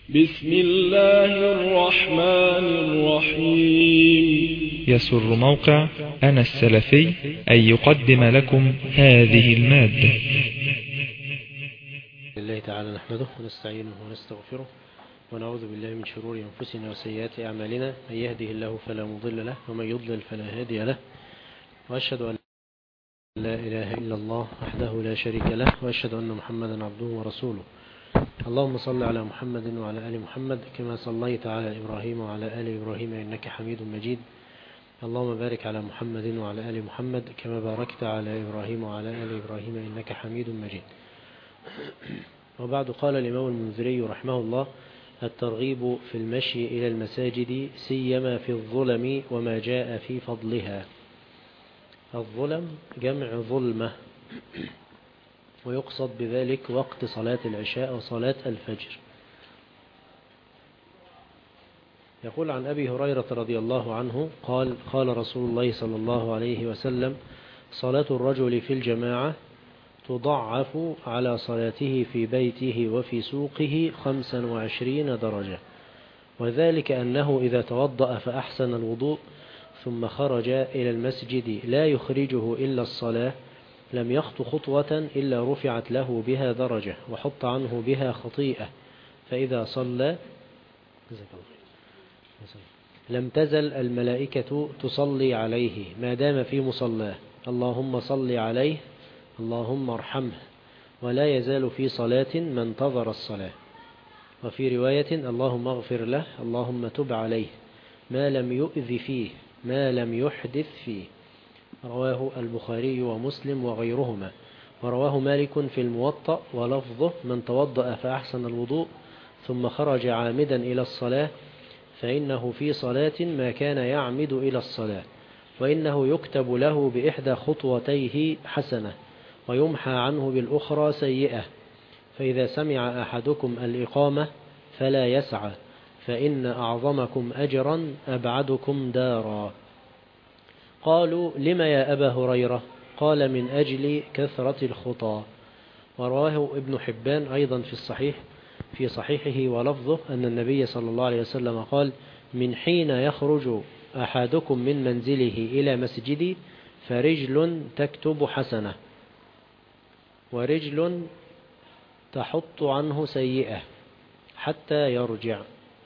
بسم الله الرحمن الرحيم. يسر موقع أنا السلفي أن يقدم لكم هذه المادة. لله تعالى نحمده ونستعينه ونستغفره ونعوذ بالله من شرور أنفسنا وسيئات أعمالنا، من يهده الله فلا مضل له ومن يضلل فلا هادي له، وأشهد أن لا إله إلا الله وحده لا شريك له، وأشهد أن محمدا عبده ورسوله. اللهم صل على محمد وعلى آل محمد كما صليت على إبراهيم وعلى آل إبراهيم إنك حميد مجيد. اللهم بارك على محمد وعلى آل محمد كما باركت على إبراهيم وعلى آل إبراهيم إنك حميد مجيد. وبعد، قال الإمام المنذري رحمه الله: الترغيب في المشي إلى المساجد سيما في الظلم وما جاء في فضلها. الظلم جمع ظلمة، ويقصد بذلك وقت صلاة العشاء وصلاة الفجر. يقول عن أبي هريرة رضي الله عنه قال: قال رسول الله صلى الله عليه وسلم: صلاة الرجل في الجماعة تضعف على صلاته في بيته وفي سوقه 25 درجة، وذلك أنه إذا توضأ فأحسن الوضوء ثم خرج إلى المسجد لا يخرجه إلا الصلاة، لم يخط خطوة إلا رفعت له بها درجة وحط عنه بها خطيئة، فإذا صلى لم تزل الملائكة تصلي عليه ما دام في مصلاه: اللهم صل عليه، اللهم ارحمه، ولا يزال في صلاة ما انتظر الصلاة. وفي رواية: اللهم اغفر له، اللهم تب عليه، ما لم يؤذ فيه، ما لم يحدث فيه. رواه البخاري ومسلم وغيرهما. ورواه مالك في الموطأ ولفظه: من توضأ فأحسن الوضوء ثم خرج عامدا إلى الصلاة فإنه في صلاة ما كان يعمد إلى الصلاة، وإنه يكتب له بإحدى خطوتيه حسنة ويمحى عنه بالأخرى سيئة. فإذا سمع أحدكم الإقامة فلا يسعى، فإن أعظمكم أجرا أبعدكم دارا. قالوا: لما يا أبا هريرة؟ قال: من أجل كثرة الخطى. ورواه ابن حبان أيضا في صحيحه ولفظه أن النبي صلى الله عليه وسلم قال: من حين يخرج أحدكم من منزله إلى مسجدي فرجل تكتب حسنة ورجل تحط عنه سيئة حتى يرجع.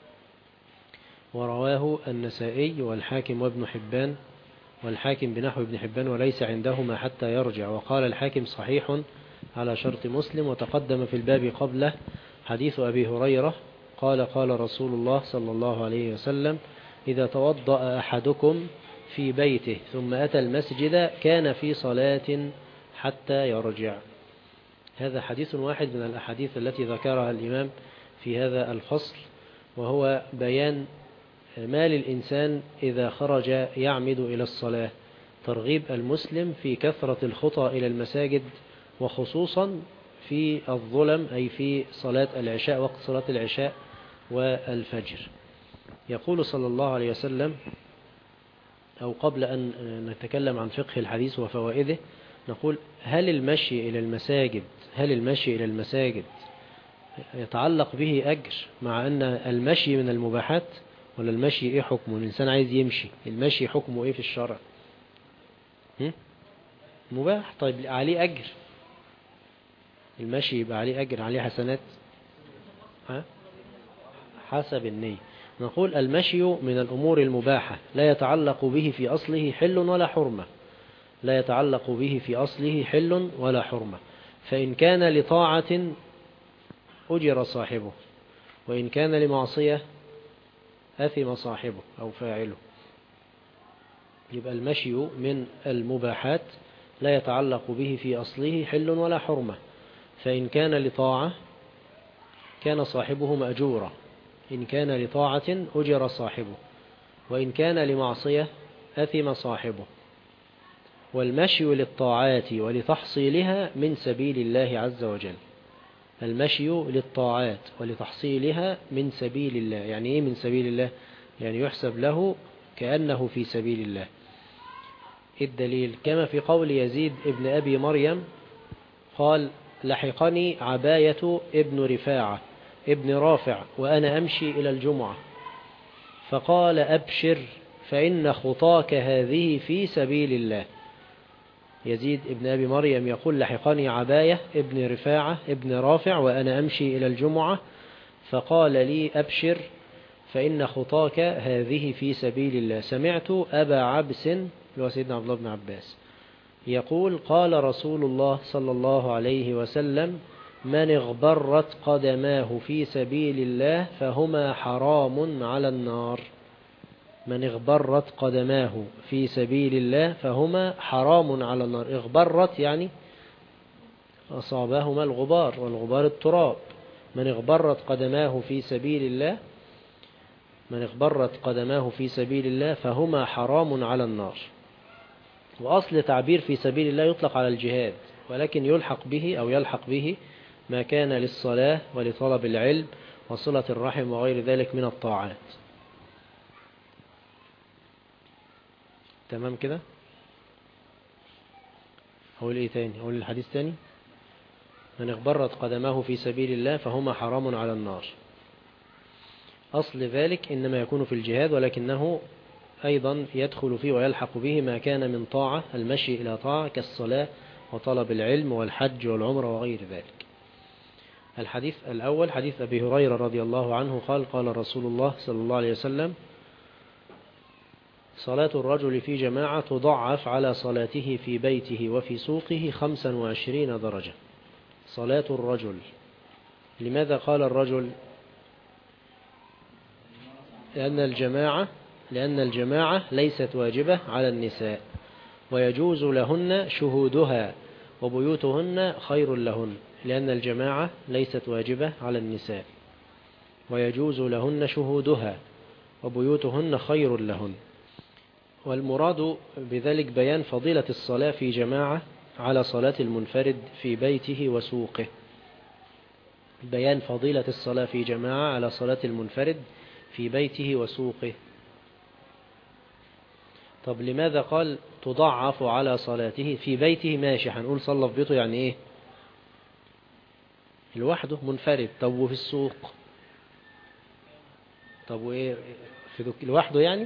ورواه النسائي والحاكم وابن حبان، والحاكم بنحو ابن حبان وليس عندهما حتى يرجع. وقال الحاكم صحيح على شرط مسلم. وتقدم في الباب قبله حديث أبي هريرة قال: قال رسول الله صلى الله عليه وسلم: إذا توضأ أحدكم في بيته ثم أتى المسجد كان في صلاة حتى يرجع. هذا حديث واحد من الأحاديث التي ذكرها الإمام في هذا الفصل، وهو بيان ما للإنسان إذا خرج يعمد إلى الصلاة، ترغيب المسلم في كثرة الخطى إلى المساجد، وخصوصا في الظلم، أي في صلاة العشاء، وقت صلاة العشاء والفجر. يقول صلى الله عليه وسلم، أو قبل أن نتكلم عن فقه الحديث وفوائده نقول: هل المشي إلى المساجد يتعلق به أجر، مع أن المشي من المباحات؟ ولا المشي إيه حكمه؟ الإنسان عايز يمشي، المشي حكمه إيه في الشرع؟ مباح. طيب عليه أجر؟ المشي يبقى عليه أجر، عليه حسنات؟ حسب النية. نقول: المشي من الأمور المباحة لا يتعلق به في أصله حل ولا حرمة، لا يتعلق به في أصله حل ولا حرمة. فإن كان لطاعة أجر صاحبه، وإن كان لمعصية أثم صاحبه أو فاعله. يبقى المشي من المباحات لا يتعلق به في أصله حل ولا حرمة، فإن كان لطاعة كان صاحبه مأجورا، إن كان لطاعة أجر صاحبه، وإن كان لمعصية أثم صاحبه. والمشي للطاعات ولتحصيلها من سبيل الله عز وجل. المشي للطاعات ولتحصيلها من سبيل الله. يعني إيه من سبيل الله؟ يعني يحسب له كأنه في سبيل الله. الدليل كما في قول يزيد ابن أبي مريم قال: لحقني عباية ابن رفاعة ابن رافع وأنا أمشي إلى الجمعة فقال أبشر فإن خطاك هذه في سبيل الله. يزيد ابن أبي مريم يقول لحقني عباية ابن رفاعة ابن رافع وأنا أمشي إلى الجمعة فقال لي أبشر فإن خطاك هذه في سبيل الله. سمعت أبا عبس اللي هو سيدنا عبد الله بن عباس يقول قال رسول الله صلى الله عليه وسلم من اغبرت قدماه في سبيل الله فهما حرام على النار. من اغبرت قدماه في سبيل الله فهما حرام على النار. اغبرت يعني أصابهما الغبار، والغبار التراب. من اغبرت قدماه في سبيل الله، من اغبرت قدماه في سبيل الله فهما حرام على النار. وأصل تعبير في سبيل الله يطلق على الجهاد، ولكن يلحق به أو يلحق به ما كان للصلاة ولطلب العلم وصلة الرحم وغير ذلك من الطاعات. تمام كده؟ أقول إيه تاني؟ أقول الحديث تاني. من اغبرت قدماه في سبيل الله فهما حرام على النار. أصل ذلك إنما يكون في الجهاد، ولكنه أيضا يدخل فيه ويلحق به ما كان من طاعة، المشي إلى طاعة كالصلاة وطلب العلم والحج والعمرة وغير ذلك. الحديث الأول حديث أبي هريرة رضي الله عنه قال قال رسول الله صلى الله عليه وسلم صلاة الرجل في جماعة تضعف على صلاته في بيته وفي سوقه 25 درجة. صلاة الرجل. لماذا قال الرجل؟ لأن الجماعة ليست واجبة على النساء ويجوز لهن شهودها وبيوتهن خير لهن. لأن الجماعة ليست واجبة على النساء ويجوز لهن شهودها وبيوتهن خير لهن. والمراد بذلك بيان فضيلة الصلاة في جماعة على صلاة المنفرد في بيته وسوقه. بيان فضيلة الصلاة في جماعة على صلاة المنفرد في بيته وسوقه. طب لماذا قال تضعف على صلاته في بيته؟ ماشي، هنقول صلى في بيته يعني ايه؟ لوحده منفرد. طب وفي السوق؟ طب وايه في لوحده يعني؟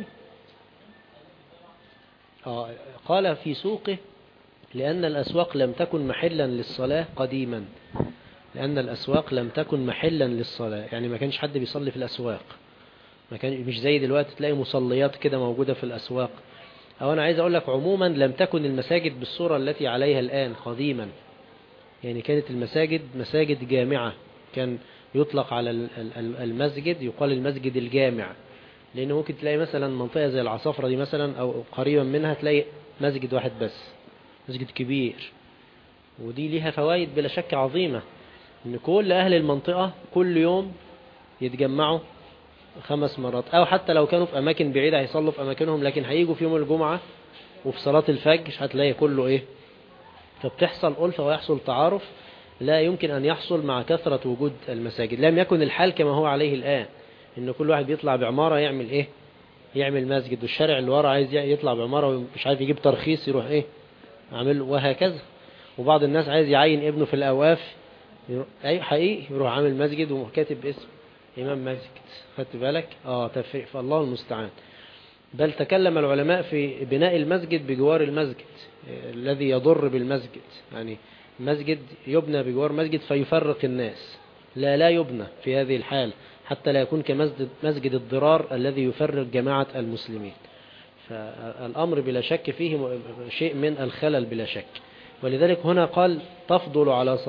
قال في سوقه لأن الأسواق لم تكن محلا للصلاة قديما. لأن الأسواق لم تكن محلا للصلاة، يعني ما كانش حد بيصلي في الأسواق. مش زي دلوقتي تلاقي مصليات كده موجودة في الأسواق. أو أنا عايز أقول لك عموما لم تكن المساجد بالصورة التي عليها الآن قديما. يعني كانت المساجد مساجد جامعة، كان يطلق على المسجد يقال المسجد الجامع، لأنه ممكن تلاقي مثلا منطقة زي العصافرة دي مثلا أو قريبا منها تلاقي مسجد واحد بس، مسجد كبير. ودي ليها فوائد بلا شك عظيمة، إن كل أهل المنطقة كل يوم يتجمعوا 5 مرات، أو حتى لو كانوا في أماكن بعيدة هيصلوا في أماكنهم، لكن هيجوا في يوم الجمعة وفي صلاة الفجر هتلاقي كله إيه. فبتحصل ألفة ويحصل تعارف لا يمكن أن يحصل مع كثرة وجود المساجد. لم يكن الحال كما هو عليه الآن، إن كل واحد بيطلع بعمارة يعمل إيه، يعمل مسجد، والشارع اللي ورا عايز يطلع بعمارة ومش عارف يجيب ترخيص يروح إيه عامل، وهكذا. وبعض الناس عايز يعين ابنه في الأواف، أي حقيقي يروح عامل مسجد وكاتب اسم إمام مسجد. خدت بالك؟ تفريق، فالله المستعان. بل تكلم العلماء في بناء المسجد بجوار المسجد الذي يضر بالمسجد، يعني مسجد يبنى بجوار مسجد فيفرق الناس، لا يبنى في هذه الحال حتى لا يكون كمسجد الضرار الذي يفرق جماعة المسلمين. فالأمر بلا شك فيه شيء من الخلل بلا شك. ولذلك هنا قال تفضل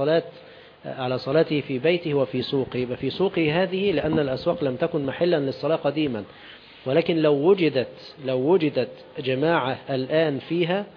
على صلاته في بيته وفي سوقه. يبقى في سوقه هذه لأن الأسواق لم تكن محلا للصلاة قديما، ولكن لو وجدت جماعة الآن فيها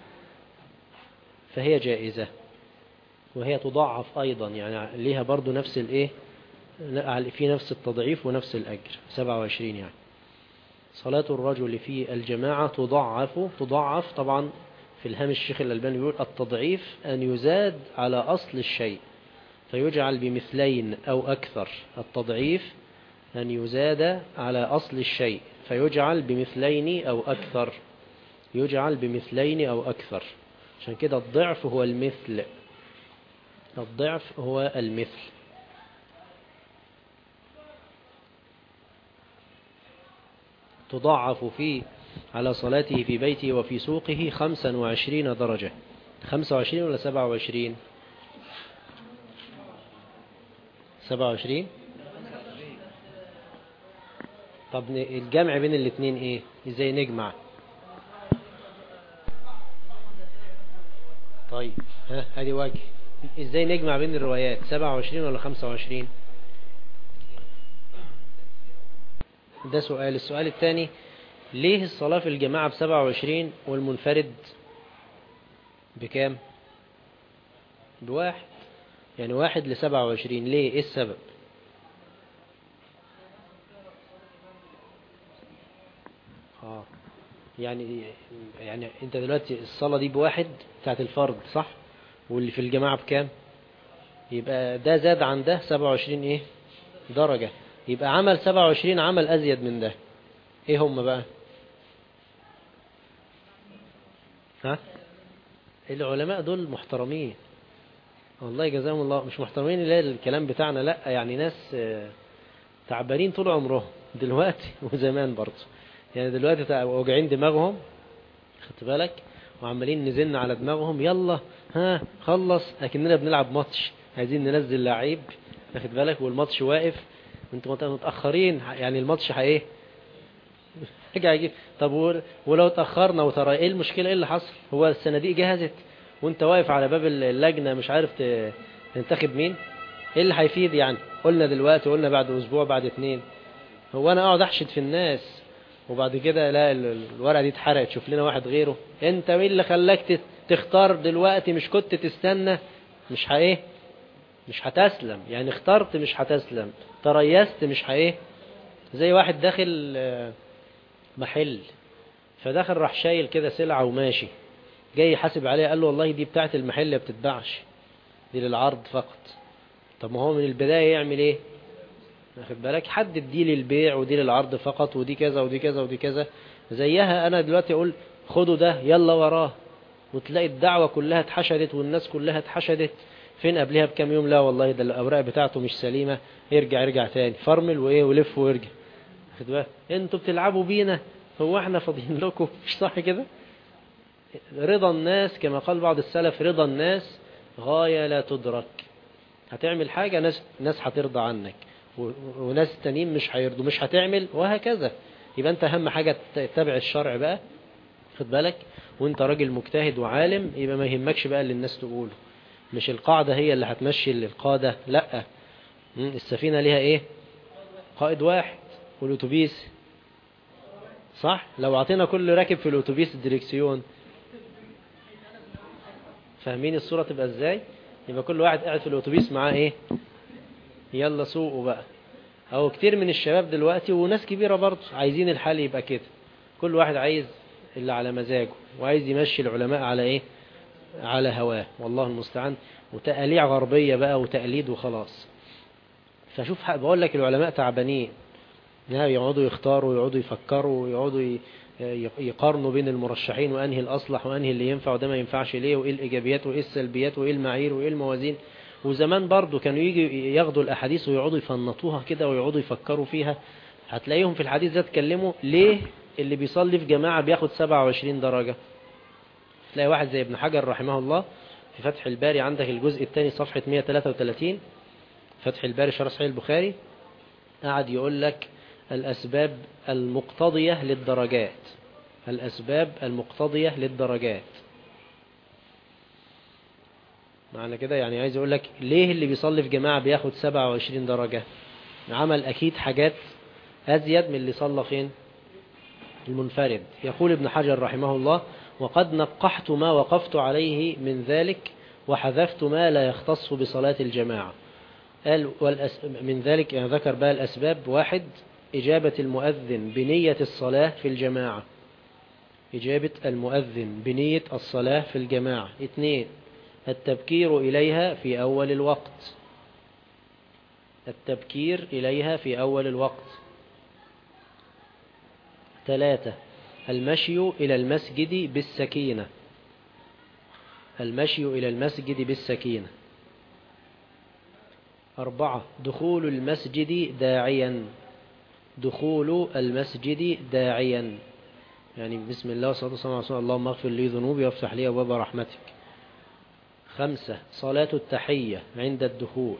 فهي جائزة، وهي تضاعف أيضا، يعني ليها برضو نفس الإيه، في نفس التضعيف ونفس الأجر 27. يعني صلاة الرجل في الجماعة تضاعف طبعا. في الهامش الشيخ الألباني يقول التضعيف أن يزاد على أصل الشيء فيجعل بمثلين أو أكثر. التضعيف أن يزاد على أصل الشيء فيجعل بمثلين أو أكثر، يجعل بمثلين أو أكثر. عشان كده الضعف هو المثل، الضعف هو المثل. تضاعف فيه على صلاته في بيته وفي سوقه 25 درجة. 25 ولا 27؟ 27. طب الجمع بين الاثنين ايه؟ ازاي نجمع؟ طيب ادي وجه. ازاي نجمع بين الروايات؟ 27 ولا 25؟ ده سؤال. السؤال الثاني، ليه الصلاة في الجماعة ب27 والمنفرد بكام؟ بواحد. يعني 1 ل27. ليه؟ ايه السبب؟ يعني انت دلوقتي الصلاة دي بواحد بتاعت الفرد صح؟ واللي في الجماعة بكام؟ يبقى ده زاد عن ده 27 ايه درجة. يبقى عمل 27 عمل ازيد من ده. ايه هم بقى؟ ها؟ العلماء دول محترمين والله جزاهم الله. مش محترمين اللي الكلام بتاعنا، لا، يعني ناس تعبانين طول عمرهم دلوقتي وزمان برضه. يعني دلوقتي واجعين دماغهم، خدت بالك، وعمالين نزلن على دماغهم، يلا ها خلص، لكننا بنلعب ماتش عايزين ننزل لعيب، واخد بالك، والماتش واقف، انتوا متأخرين، يعني الماتش ايه رجع يجي. طب ولو اتأخرنا وترى ايه المشكلة؟ ايه اللي حصل؟ هو الصناديق جهزت وانت واقف على باب اللجنة مش عارف تنتخب مين؟ ايه اللي هيفيد يعني؟ قلنا دلوقتي، قلنا بعد اسبوع، بعد 2. هو انا اقعد احشد في الناس وبعد كده لا الورقة دي اتحرقت شوف لنا واحد غيره؟ انت مين اللي خلاك تختار دلوقتي؟ مش كنت تستنى؟ مش مش هتسلم. يعني اخترت مش هتسلم، تريست مش زي واحد داخل محل، فدخل راح شايل كده سلعة وماشي، جاي يحاسب عليها قال له والله دي بتاعت المحل ما بتتباعش، دي للعرض فقط. طب ما هو من البداية يعمل ايه؟ واخد بالك، حدد دي للبيع ودي للعرض فقط ودي كذا ودي كذا ودي كذا. زيها انا دلوقتي اقول خدوا ده يلا وراه، وتلاقي الدعوة كلها اتحشدت والناس كلها اتحشدت. فين قبلها بكام يوم؟ لا والله ده الاوراق بتاعته مش سليمة، يرجع تاني، فرمل وايه ولف ويرجع. واخد بالك، انتوا بتلعبوا بينا، هو احنا فاضيين لكم؟ مش صح كده؟ رضا الناس كما قال بعض السلف، رضا الناس غاية لا تدرك. هتعمل حاجة ناس هترضى عنك، وناس تانيين مش هيرضوا، مش هتعمل، وهكذا. يبقى انت اهم حاجة تتبع الشرع بقى، خد بالك، وانت راجل مجتهد وعالم، يبقى ما يهمكش بقى اللي الناس تقوله. مش القاعدة هي اللي هتمشي القادة، لا، السفينة ليها ايه؟ قائد واحد. والاتوبيس صح، لو عطينا كل راكب في الاتوبيس الدريكسيون، فاهمين الصورة تبقى ازاي؟ يبقى كل واحد قاعد في الاتوبيس معاه ايه؟ يلا سوقوا بقى. او كتير من الشباب دلوقتي وناس كبيرة برضه عايزين الحال يبقى كده، كل واحد عايز اللي على مزاجه، وعايز يمشي العلماء على ايه؟ على هواه، والله المستعان. وتقاليع غربية بقى وتقليد وخلاص. فشوف بقول لك العلماء تعبانين، يقعدوا يختاروا ويقعدوا يفكروا ويقعدوا يقارنوا بين المرشحين، وانهي الاصلح وانهي اللي ينفع وده ما ينفعش ليه، وايه الايجابيات وايه السلبيات وايه المعايير وايه الموازين. وزمان برضو كانوا يجي ياخدوا الاحاديث ويقعدوا يفنطوها كده ويقعدوا يفكروا فيها. هتلاقيهم في الحديث ده اتكلموا ليه اللي بيصلي في جماعة بياخد 27 درجة. تلاقي واحد زي ابن حجر رحمه الله في فتح الباري، عندك الجزء الثاني صفحة 133، فتح الباري شرح صحيح البخاري، قاعد يقول لك الأسباب المقتضية للدرجات، الأسباب المقتضية للدرجات. معنى كده يعني عايز يقول لك ليه اللي بيصلي في جماعة بياخد 27 درجة. عمل أكيد حاجات أزيد من اللي صلى فين؟ المنفرد. يقول ابن حجر رحمه الله: وقد نقحت ما وقفت عليه من ذلك، وحذفت ما لا يختص بصلاة الجماعة. قال من ذلك يعني ذكر بقى الأسباب: 1 إجابة المؤذن بنية الصلاة في الجماعة، إجابة المؤذن بنية الصلاة في الجماعة. 2 التبكير إليها في أول الوقت، التبكير إليها في أول الوقت. 3 المشي إلى المسجد بالسكينة، المشي إلى المسجد بالسكينة. 4 دخول المسجد داعيا، دخول المسجد داعيا، يعني بسم الله والصلاة والسلام على رسول الله، اللهم اغفر لي ذنوبي وافتح لي أبواب رحمتك. 5 صلاة التحية عند الدخول.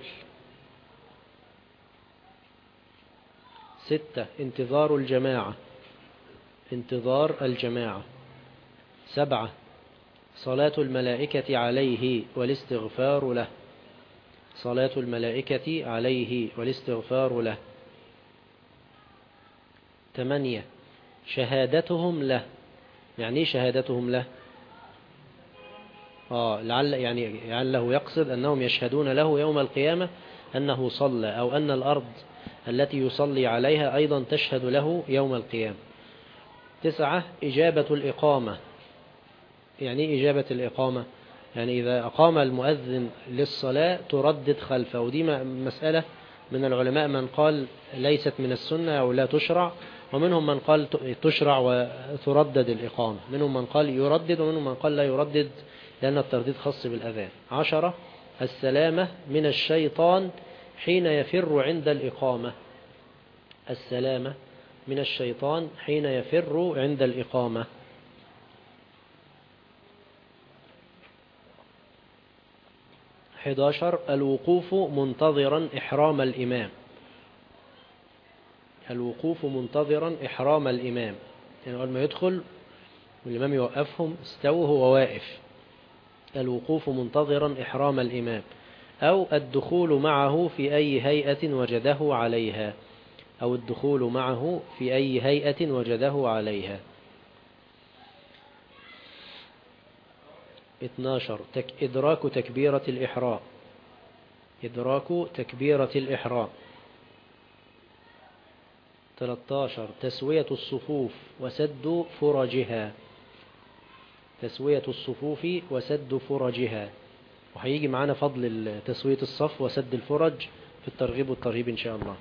6 انتظار الجماعة، انتظار الجماعة. 7 صلاة الملائكة عليه والاستغفار له، صلاة الملائكة عليه والاستغفار له. 8 شهادتهم له، يعني شهادتهم له لعله يقصد أنهم يشهدون له يوم القيامة أنه صلى، أو أن الأرض التي يصلي عليها أيضا تشهد له يوم القيامة. 9 إجابة الإقامة، يعني إجابة الإقامة يعني إذا أقام المؤذن للصلاة تردد خلفه، ودي مسألة من العلماء من قال ليست من السنة أو لا تشرع، ومنهم من قال تشرع وتردد الإقامة، منهم من قال يردد ومنهم من قال لا يردد لأن الترديد خاص بالأذان. 10 السلامة من الشيطان حين يفر عند الإقامة، السلامة من الشيطان حين يفر عند الإقامة. 11 الوقوف منتظرا إحرام الإمام، الوقوف منتظرا إحرام الإمام، يعني أول ما يدخل والإمام يوقفهم استووا هو واقف، الوقوف منتظرا إحرام الإمام. أو الدخول معه في أي هيئة وجده عليها، أو الدخول معه في أي هيئة وجده عليها. 12 إدراك تكبيرة الإحرام، إدراك تكبيرة الإحرام. 13 تسوية الصفوف وسد فرجها، تسوية الصفوف وسد فرجها، وهيجي معنا فضل تسوية الصف وسد الفرج في الترغيب والترهيب إن شاء الله.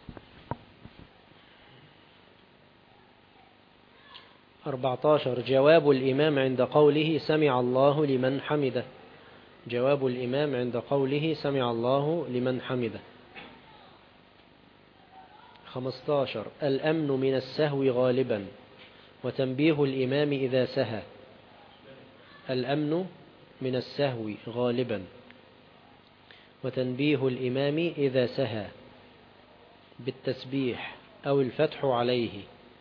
14 جواب الإمام عند قوله سمع الله لمن حمده، جواب الإمام عند قوله سمع الله لمن حمده. 15 الأمن من السهو غالبا وتنبيه الإمام إذا سهى، الأمن من السهو غالبا وتنبيه الإمام إذا سهى بالتسبيح أو الفتح عليه،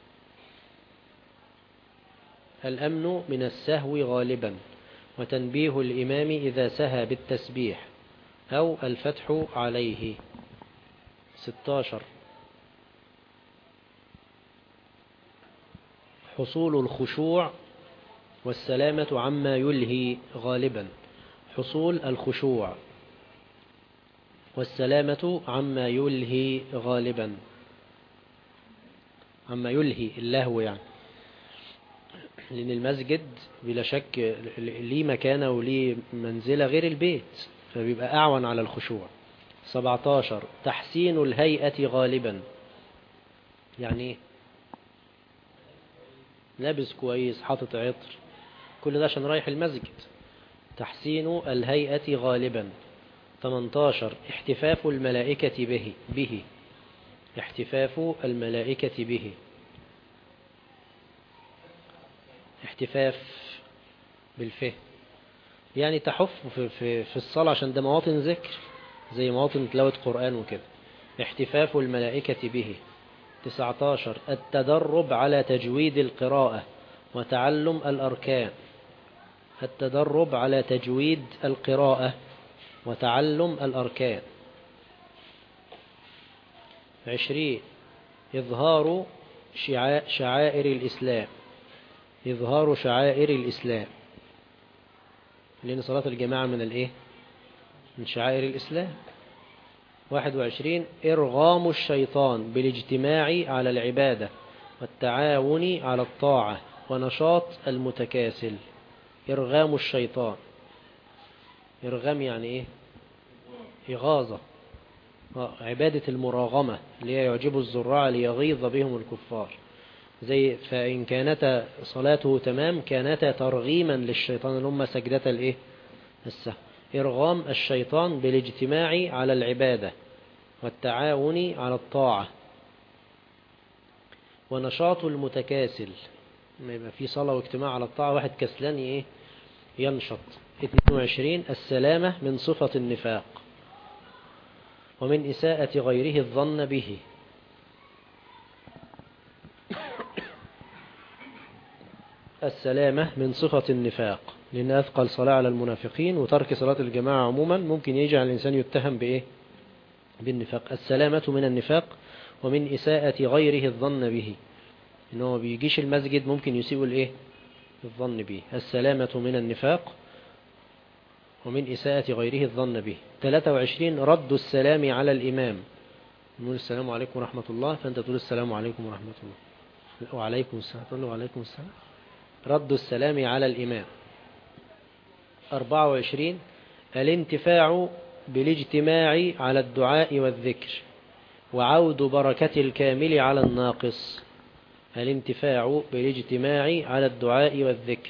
الأمن من السهو غالبا وتنبيه الإمام إذا سهى بالتسبيح أو الفتح عليه. 16 حصول الخشوع والسلامة عما يلهي غالبا، حصول الخشوع والسلامة عما يلهي غالبا، عما يلهي اللهو يعني، لأن المسجد بلا شك ليه مكانة وليه منزلة غير البيت فبيبقى أعون على الخشوع. 17 تحسين الهيئة غالبا، يعني لابس كويس حاطط عطر كل ده عشان رايح المسجد، تحسين الهيئة غالبا. 18 احتفاف الملائكة به احتفاف الملائكة به، احتفاف بالفه يعني تحف في الصلاة عشان ده مواطن ذكر زي مواطن تلاوة قرآن وكده، احتفاف الملائكة به. 19 التدرب على تجويد القراءة وتعلم الأركان، التدرب على تجويد القراءة وتعلم الأركان. 20 إظهار شعائر الإسلام، إظهار شعائر الإسلام، لأن صلاة الجماعة من الإيه؟ من شعائر الإسلام. 21 إرغام الشيطان بالاجتماع على العبادة والتعاون على الطاعة ونشاط المتكاسل، إرغام الشيطان، إرغام يعني إيه؟ إغاظة، عبادة المراغمة اللي هي يعجب الزراع ليغيظ بهم الكفار، زي فإن كانت صلاته تمام كانت ترغيما للشيطان اللي هم سجدة الإيه؟ السهو. إرغام الشيطان بالاجتماع على العبادة والتعاون على الطاعة ونشاط المتكاسل، ما يبقى في صلاة واجتماع على الطاعة واحد كسلان ايه ينشط. 22 السلامة من صفة النفاق ومن إساءة غيره الظن به. السلامة من صفة النفاق، لأن أثقل صلاة على المنافقين وترك صلاة الجماعة عموما ممكن يجعل الإنسان يتهم بإيه؟ بالنفاق. السلامة من النفاق ومن إساءة غيره الظن به، إنه بيجيش المسجد ممكن يسيء الإيه؟ الظن به. السلامة من النفاق ومن إساءة غيره الظن به. 23 رد السلام على الإمام، نقول السلام عليكم ورحمة الله، فأنت تقول السلام عليكم ورحمة الله، وعليكم السلام، تقول له وعليكم السلام. رد السلام على الإمام. 24 الانتفاع بالاجتماع على الدعاء والذكر وعود بركة الكامل على الناقص. الانتفاع بالاجتماع على الدعاء والذكر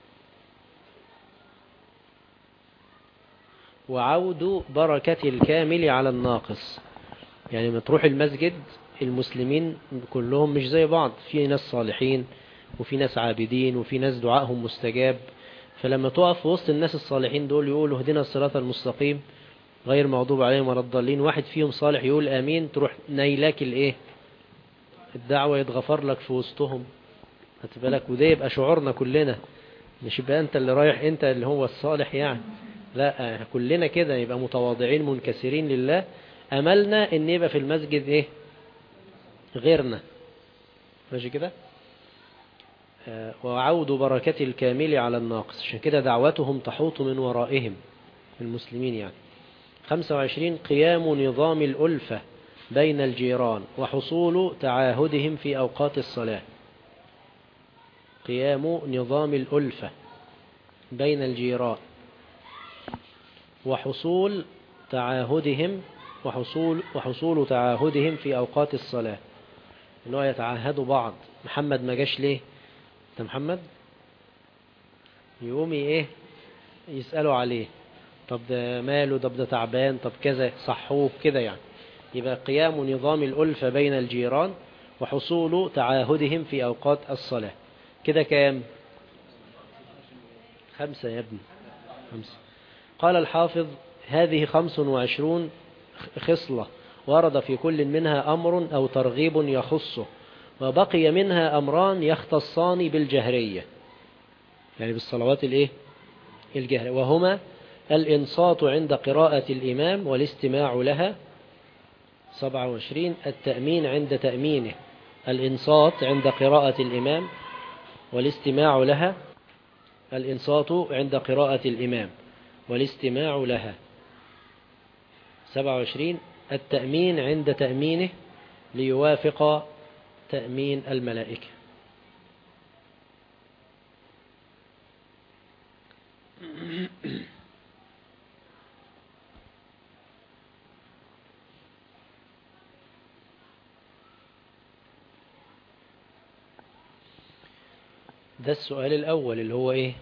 وعود بركة الكامل على الناقص. يعني ما تروح المسجد المسلمين كلهم مش زي بعض، في ناس صالحين وفي ناس عابدين وفي ناس دعائهم مستجاب، فلما تقف وسط الناس الصالحين دول يقولوا اهدنا الصراط المستقيم غير مغضوب عليهم ولا الضالين، واحد فيهم صالح يقول آمين، تروح نايلاك الايه الدعوة، يتغفر لك في وسطهم. هتبالك، وده يبقى شعورنا كلنا، مش يبقى انت اللي رايح انت اللي هو الصالح يعني، لا كلنا كده يبقى متواضعين منكسرين لله، أملنا ان يبقى في المسجد ايه غيرنا، ماشي كده. وعود بركة الكامل على الناقص، عشان كده دعوتهم تحوط من ورائهم المسلمين يعني. 25 قيام نظام الألفة بين الجيران وحصول تعاهدهم في أوقات الصلاة. قيام نظام الألفة بين الجيران وحصول تعاهدهم وحصول تعاهدهم في أوقات الصلاة، إنه يتعاهدوا بعض. محمد ما جاش ليه؟ انت محمد يقوم ايه يسألوا عليه، طب ده ماله، طب ده تعبان، طب كذا، صحوه كده يعني. يبقى قيام نظام الألفة بين الجيران وحصول تعاهدهم في أوقات الصلاة. كده كام؟ 5 يا ابني، 5. قال الحافظ هذه 25 خصلة ورد في كل منها أمر أو ترغيب يخصه، وبقي منها أمران يختصان بالجهرية، يعني بالصلوات الايه الجهرية، وهما الإنصات عند قراءة الإمام والاستماع لها. 27 التأمين عند تأمينه، الإنصات عند قراءة الإمام والاستماع لها. الإنصات عند قراءة الإمام والاستماع لها. 27 التأمين عند تأمينه ليوافق تأمين الملائكة. ده السؤال الأول اللي هو إيه؟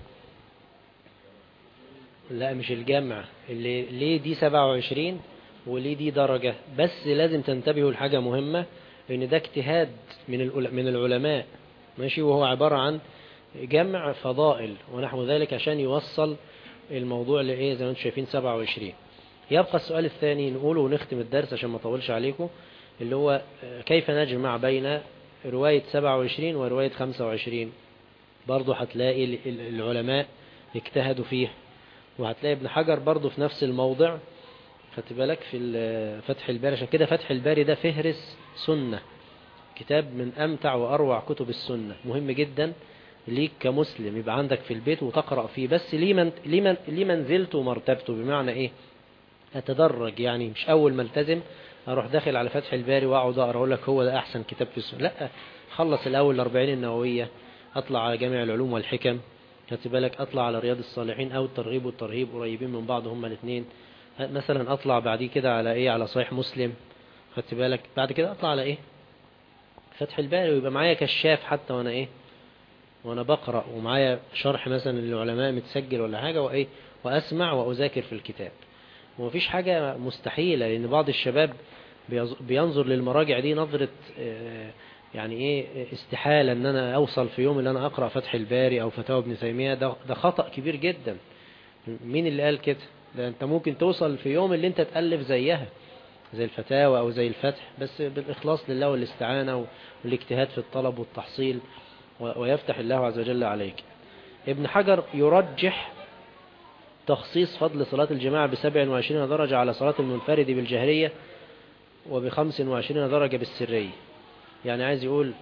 لا مش الجمع، اللي ليه دي 27 وليه دي درجة، بس لازم تنتبهوا لحاجة مهمة، إن ده اجتهاد من العلماء، ماشي، وهو عبارة عن جمع فضائل ونحو ذلك عشان يوصل الموضوع لإيه زي ما انتم شايفين 27. يبقى السؤال الثاني نقوله ونختم الدرس عشان ما اطولش عليكم، اللي هو كيف نجمع بين رواية 27 ورواية 25؟ برضو هتلاقي العلماء اجتهدوا فيه، وهتلاقي ابن حجر برضو في نفس الموضع، خدت بالك في فتح الباري. عشان كده فتح الباري ده فهرس سنة، كتاب من أمتع وأروع كتب السنة، مهم جدا ليك كمسلم يبقى عندك في البيت وتقرأ فيه، بس ليه منزلته ومرتبته، بمعنى ايه اتدرج، يعني مش اول ما التزم اروح داخل على فتح الباري واقعد اقرا لك هو ده احسن كتاب في السنة، لا، خلص الاول 40 النووية، اطلع على جامع العلوم والحكم، خدت بالك، اطلع على رياض الصالحين او الترغيب والترهيب، قريبين من بعض هما الاثنين، مثلا اطلع بعديه كده على ايه، على صحيح مسلم، خدت بالك، بعد كده اطلع على ايه فتح الباري، ويبقى معايا كشاف حتى وانا ايه وانا بقرأ، ومعايا شرح مثلا للعلماء متسجل ولا حاجة، وايه واسمع واذاكر في الكتاب. ومفيش حاجة مستحيلة، لان بعض الشباب بينظر للمراجع دي نظرة يعني ايه استحالة ان انا اوصل في يوم اللي انا اقرأ فتح الباري او فتاوى ابن تيمية، ده خطأ كبير جدا. مين اللي قال كده؟ ده انت ممكن توصل في يوم اللي انت تألف زيها، زي الفتاوى او زي الفتح، بس بالاخلاص لله والاستعانة والاجتهاد في الطلب والتحصيل، ويفتح الله عز وجل عليك. ابن حجر يرجح تخصيص فضل صلاة الجماعة ب27 درجة على صلاة المنفرد بالجهرية وب25 درجة بالسرية. يعني عايز يقول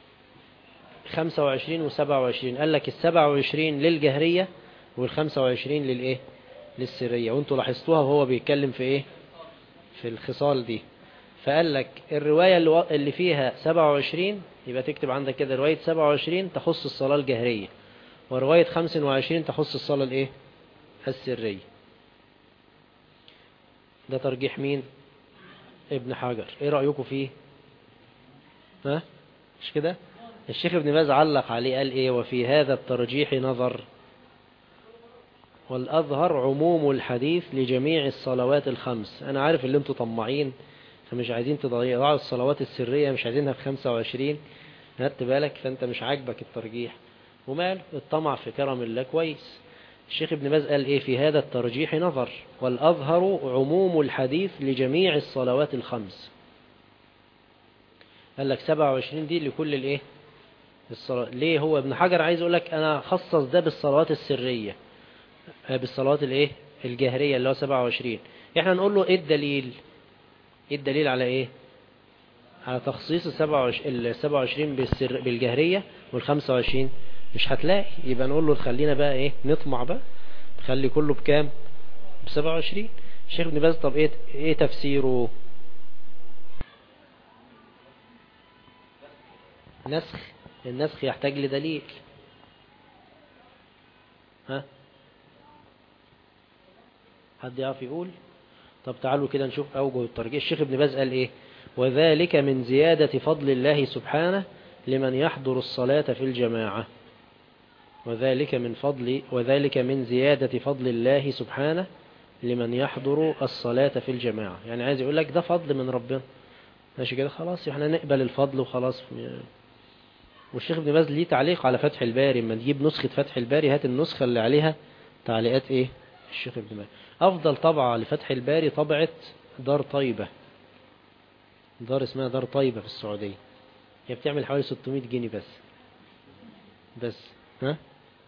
25 و27، قال لك 27 للجهرية وال25 للإيه؟ للسرية. وانتوا لاحظتوها وهو بيتكلم في إيه؟ في الخصال دي. فقال لك الرواية اللي فيها 27 يبقى تكتب عندك كده رواية 27 تخص الصلاة الجهرية، ورواية 25 تخص الصلاة الإيه؟ السرية. ده ترجيح مين؟ ابن حجر. ايه رأيكم فيه؟ ها؟ مش كده؟ الشيخ ابن باز علق عليه قال ايه؟ وفي هذا الترجيح نظر، والأظهر عموم الحديث لجميع الصلوات الخمس. أنا عارف اللي انتوا طماعين فمش عايزين تضيعوا الصلوات السرية، مش عايزينها ب25، هات بالك، فانت مش عاجبك الترجيح، ومال الطمع في كرم الله كويس. الشيخ ابن باز قال ايه؟ في هذا الترجيح نظر، والأظهر عموم الحديث لجميع الصلوات الخمس. قال لك 27 دي لكل الايه؟ الصلاة. ليه؟ هو ابن حجر عايز يقول لك انا خصص ده بالصلوات السرية، بالصلوات الايه؟ الجهرية اللي هو 27. احنا نقول له ايه الدليل؟ ايه الدليل على ايه؟ على تخصيص ال 27 بالجهرية وال25 مش هتلاقي. يبقى نقول له خلينا بقى ايه؟ نطمع بقى، نخلي كله بكام؟ ب27. الشيخ ابن باز طب ايه تفسيره؟ النسخ يحتاج لدليل. ها؟ حد يعرف يقول؟ طب تعالوا كده نشوف أوجه الترجيح. الشيخ ابن باز قال إيه؟ وذلك من زيادة فضل الله سبحانه لمن يحضر الصلاة في الجماعة. وذلك من زيادة فضل الله سبحانه لمن يحضر الصلاة في الجماعة. يعني عايز يقول لك ده فضل من ربنا، ماشي كده خلاص، احنا نقبل الفضل وخلاص. والشيخ ابن باز ليه تعليق على فتح الباري، لما تجيب نسخة فتح الباري هات النسخة اللي عليها تعليقات ايه؟ الشيخ ابن باز. افضل طبعة لفتح الباري طبعة دار طيبة، دار اسمها دار طيبة في السعودية، هي بتعمل حوالي 600 جنيه بس. ها؟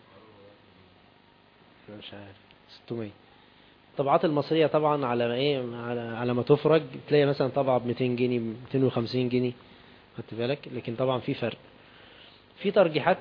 أنا مش عارف 600. الطبعات المصرية طبعا على ايه، على ما تفرج تلاقي مثلا طبعة ب 200 جنيه 250 جنيه، خدت بالك؟ لكن طبعا في فرق، في ترجيحات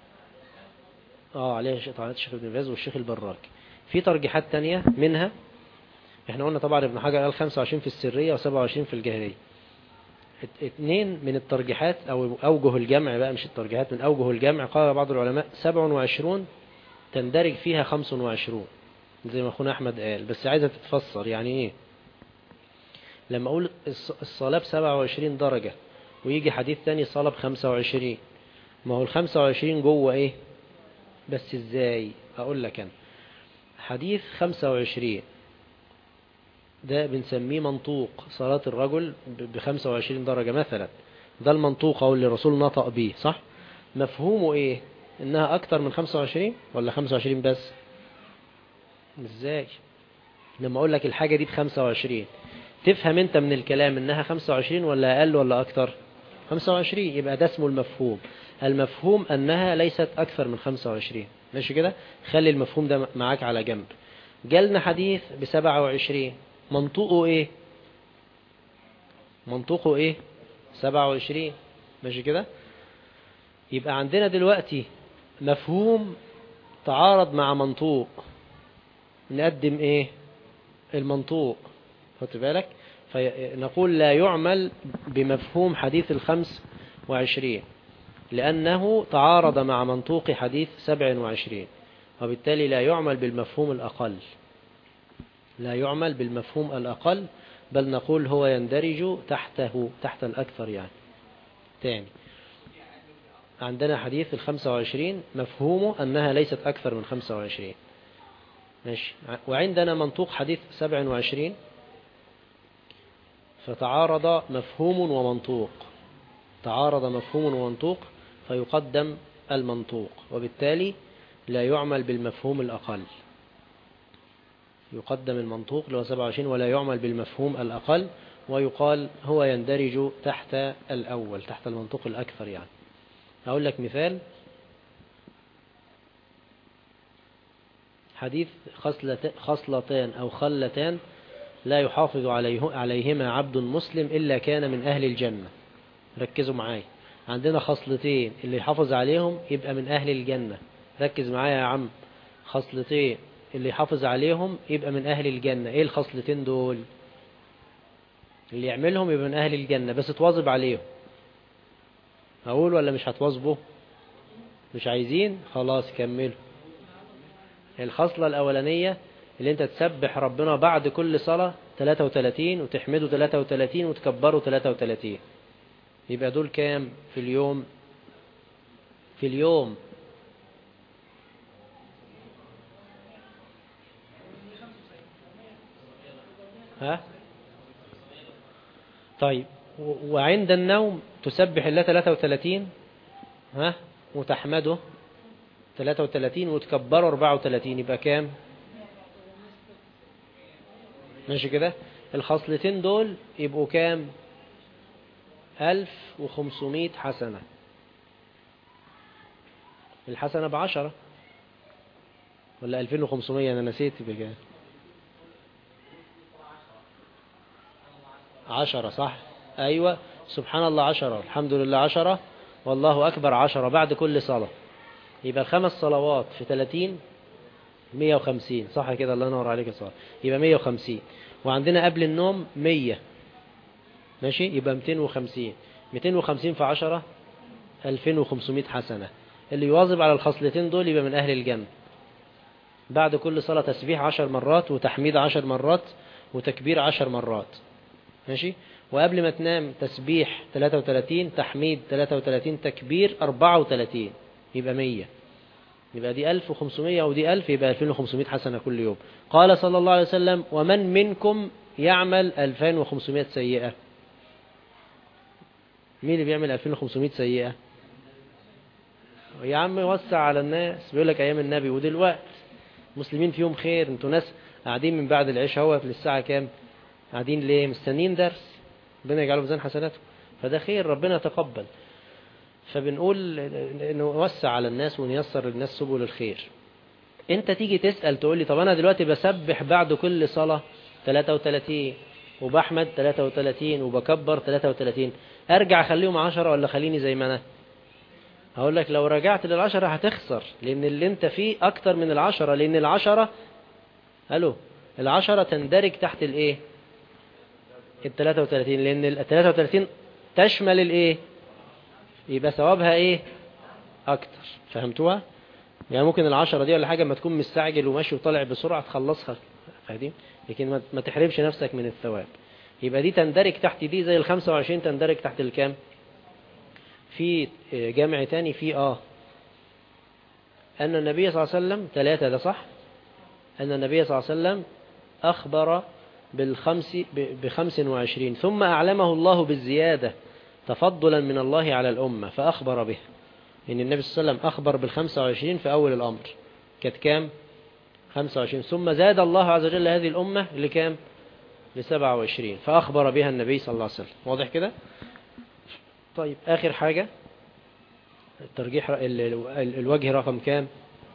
عليها تعليقات الشيخ ابن باز والشيخ البراك. في ترجيحات تانية منها، احنا قلنا طبعا ابن حجر قال 25 في السرية و27 في الجهرية. اتنين من الترجيحات او اوجه الجمع بقى، مش الترجيحات، من اوجه الجمع قال بعض العلماء 27 تندرج فيها 25 زي ما اخونا احمد قال، بس عايزة تتفسر يعني ايه. لما اقول الصلاة ب27 درجة ويجي حديث تاني صلاة ب25، ما هو ال25 جوه ايه؟ بس ازاي؟ اقول لك انا، حديث 25 ده بنسميه منطوق، صلاة الرجل ب25 درجة مثلا، ده المنطوق او اللي الرسول نطق به، صح؟ مفهومه ايه؟ انها اكتر من 25 ولا 25 بس؟ ازاي؟ لما اقول لك الحاجة دي ب25 تفهم انت من الكلام انها 25 ولا اقل ولا اكتر؟ 25. يبقى ده اسمه المفهوم. المفهوم انها ليست اكثر من 25، ماشي كده؟ خلي المفهوم ده معاك على جنب. جالنا حديث ب27، منطوقه ايه؟ منطوقه ايه؟ 27، ماشي كده؟ يبقى عندنا دلوقتي مفهوم تعارض مع منطوق، نقدم ايه؟ المنطوق، خدت بالك؟ فنقول لا يعمل بمفهوم حديث 25 لأنه تعارض مع منطوق حديث 27، وبالتالي لا يعمل بالمفهوم الأقل، لا يعمل بالمفهوم الأقل، بل نقول هو يندرج تحته، تحت الأكثر يعني. تاني، عندنا حديث 25 مفهومه أنها ليست أكثر من 25، ماشي. وعندنا منطوق حديث 27 فتعارض مفهوم ومنطوق، تعارض مفهوم ومنطوق فيقدم المنطوق، وبالتالي لا يعمل بالمفهوم الأقل. يقدم المنطوق اللي هو 27 ولا يعمل بالمفهوم الأقل، ويقال هو يندرج تحت الأول، تحت المنطوق الأكثر. يعني أقول لك مثال: حديث خصلتان أو خلتان لا يحافظ عليهما عبد مسلم إلا كان من أهل الجنة. ركزوا معايا، عندنا خصلتين اللي يحافظ عليهم يبقى من أهل الجنة. ركز معايا يا عم، خصلتين اللي يحافظ عليهم يبقى من أهل الجنة. إيه الخصلتين دول؟ اللي يعملهم يبقى من أهل الجنة، بس تواظب عليهم. أقول ولا مش هتواظبوا؟ مش عايزين؟ خلاص كملوا. الخصلة الأولانية اللي انت تسبح ربنا بعد كل صلاة 33 وتحمده 33 وتكبره 33. يبقى دول كام في اليوم؟ في اليوم ها؟ طيب، وعند النوم تسبح الله 33 ها، وتحمده 33 وتكبره 34. يبقى كام؟ ماشي كده. الخصلتين دول يبقوا كام؟ 1500 حسنة. الحسنة ب10 ولا 2500؟ أنا نسيت بكام. 10 صح؟ أيوة، سبحان الله 10، الحمد لله 10، والله أكبر 10 بعد كل صلاة. يبقى ال5 صلوات في 30 150 صح كده؟ الله ينور عليك يا صاحبي. يبقى 150. وعندنا قبل النوم 100. ماشي، يبقى 250. 250 في 10 2500 حسنة. اللي يواظب على الخصلتين دول يبقى من أهل الجنة. بعد كل صلاة تسبيح 10 مرات وتحميد 10 مرات وتكبير 10 مرات. ماشي. وقبل ما تنام تسبيح 33 تحميد 33 تكبير 34. يبقى 100. يبقى دي 1500 ودي 1000، يبقى 2500 حسنة كل يوم. قال صلى الله عليه وسلم: ومن منكم يعمل 2500 سيئة؟ مين اللي بيعمل 2500 سيئة؟ يا عم وسع على الناس. بيقول لك أيام النبي ودلوقتي مسلمين فيهم خير. انتوا ناس قاعدين من بعد العشاء هو للساعة كام؟ قاعدين ليه؟ مستنين درس، ربنا يجعله ميزان حسناتهم، فده خير ربنا يتقبل. فبنقول نوسع على الناس ونيسر للناس سبل الخير. انت تيجي تسأل تقول لي: طب انا دلوقتي بسبح بعد كل صلاة 33 وبحمد 33 وبكبر 33، ارجع اخليهم 10 ولا خليني زي ما انا؟ هقول لك لو رجعت لل10 هتخسر، لان اللي انت فيه اكتر من ال10. لان ال10 تندرج تحت الايه؟ ال33. لان ال33 تشمل الايه؟ يبقى ثوابها ايه؟ اكتر. فهمتوها؟ يعني ممكن 10 دي ولا حاجة ما تكون مستعجل وماشي وطالع بسرعة تخلصها، فاهمين؟ لكن ما تحرمش نفسك من الثواب. يبقى دي تندرج تحت دي، زي ال25 تندرج تحت الكام؟ في جامع تاني في أن النبي صلى الله عليه وسلم 3، ده صح؟ أن النبي صلى الله عليه وسلم أخبر ب25 ثم أعلمه الله بالزيادة تفضلا من الله على الأمة فأخبر به. إن النبي صلى الله عليه وسلم أخبر بال25 في أول الأمر، كانت كام؟ 25، ثم زاد الله عز وجل هذه الأمة لكام؟ ل27، فأخبر بها النبي صلى الله عليه وسلم. واضح كده؟ طيب، آخر حاجة الترجيح الوجه رقم كام؟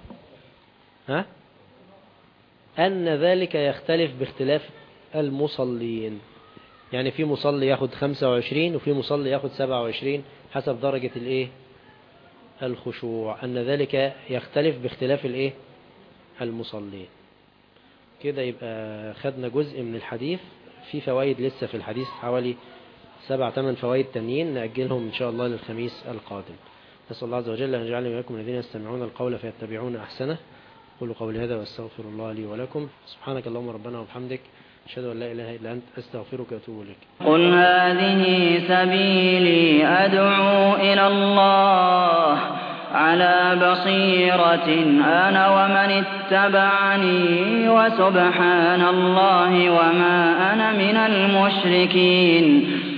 أن ذلك يختلف باختلاف المصلين. يعني في مصلي ياخد 25 وفي مصلي ياخد 27 حسب درجة الايه؟ الخشوع. أن ذلك يختلف باختلاف الايه؟ المصلين. كده يبقى خدنا جزء من الحديث. في فوائد لسه في الحديث، حوالي 7-8 فوائد تانيين نأجلهم إن شاء الله للخميس القادم. نسأل الله عز وجل أن يجعلنا وإياكم الذين يستمعون القول فيتبعون أحسنه. قولوا قولي هذا واستغفر الله لي ولكم. سبحانك اللهم ربنا وبحمدك، أشهد أن لا إله إلا أنت، أستغفرك وأتوب إليك. قل هذه سبيلي أدعو إلى الله على بصيرة أنا ومن اتبعني، وسبحان الله وما أنا من المشركين.